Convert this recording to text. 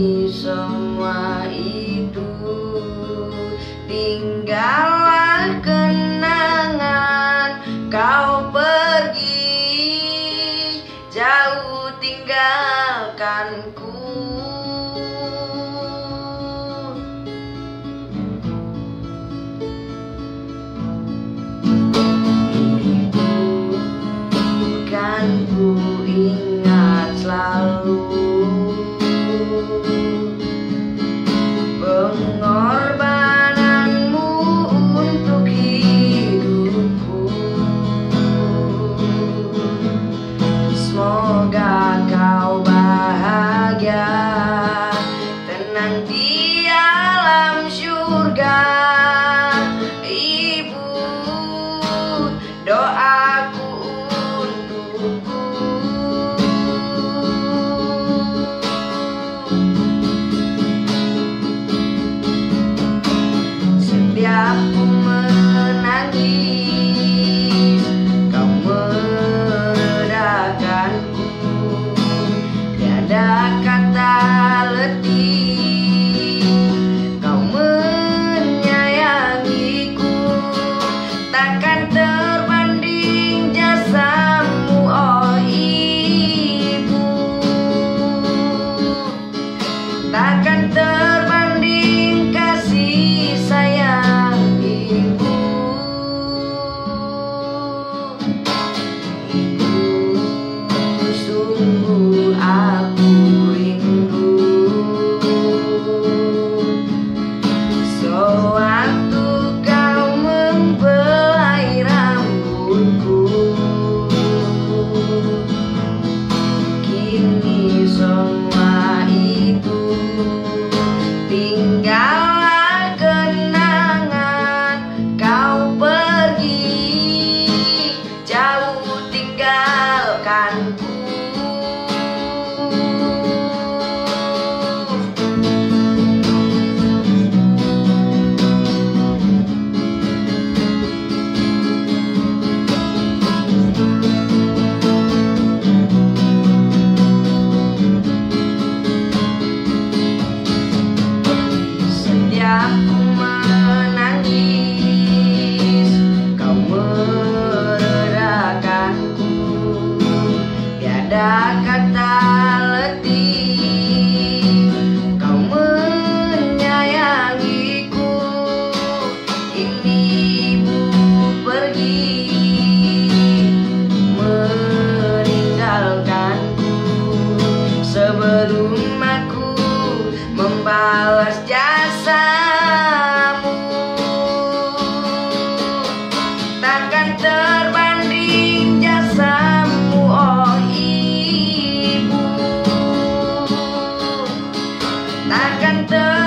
Kini semua itu tinggallah kenangan. Kau pergi jauh tinggalkanku. Kan ku ingat selalu pengorbananmu untuk hidupku. Semoga kau bahagia, tenang di alam surga. Ibu, doaku untukku. Setiap ku menangis, kau meredakanku. Tiada kata letih, kau menyayangiku. Takkan terbanding jasamu, oh ibu. Takkan terbanding kasih sayang ibu. Ibu, sungguh aku rindu. Sewaktu kau membelai rambutku, kini semua itu tinggallah kenangan. Kau pergi jauh tinggalkanku. Setiap ku menangis, kau meredakanku. Tiada kata letih, kau menyayangiku. Ini ibu pergi meninggalkanku. Sebelum aku membalas jasamu, takkan terbanding jasamu, oh ibu. Takkan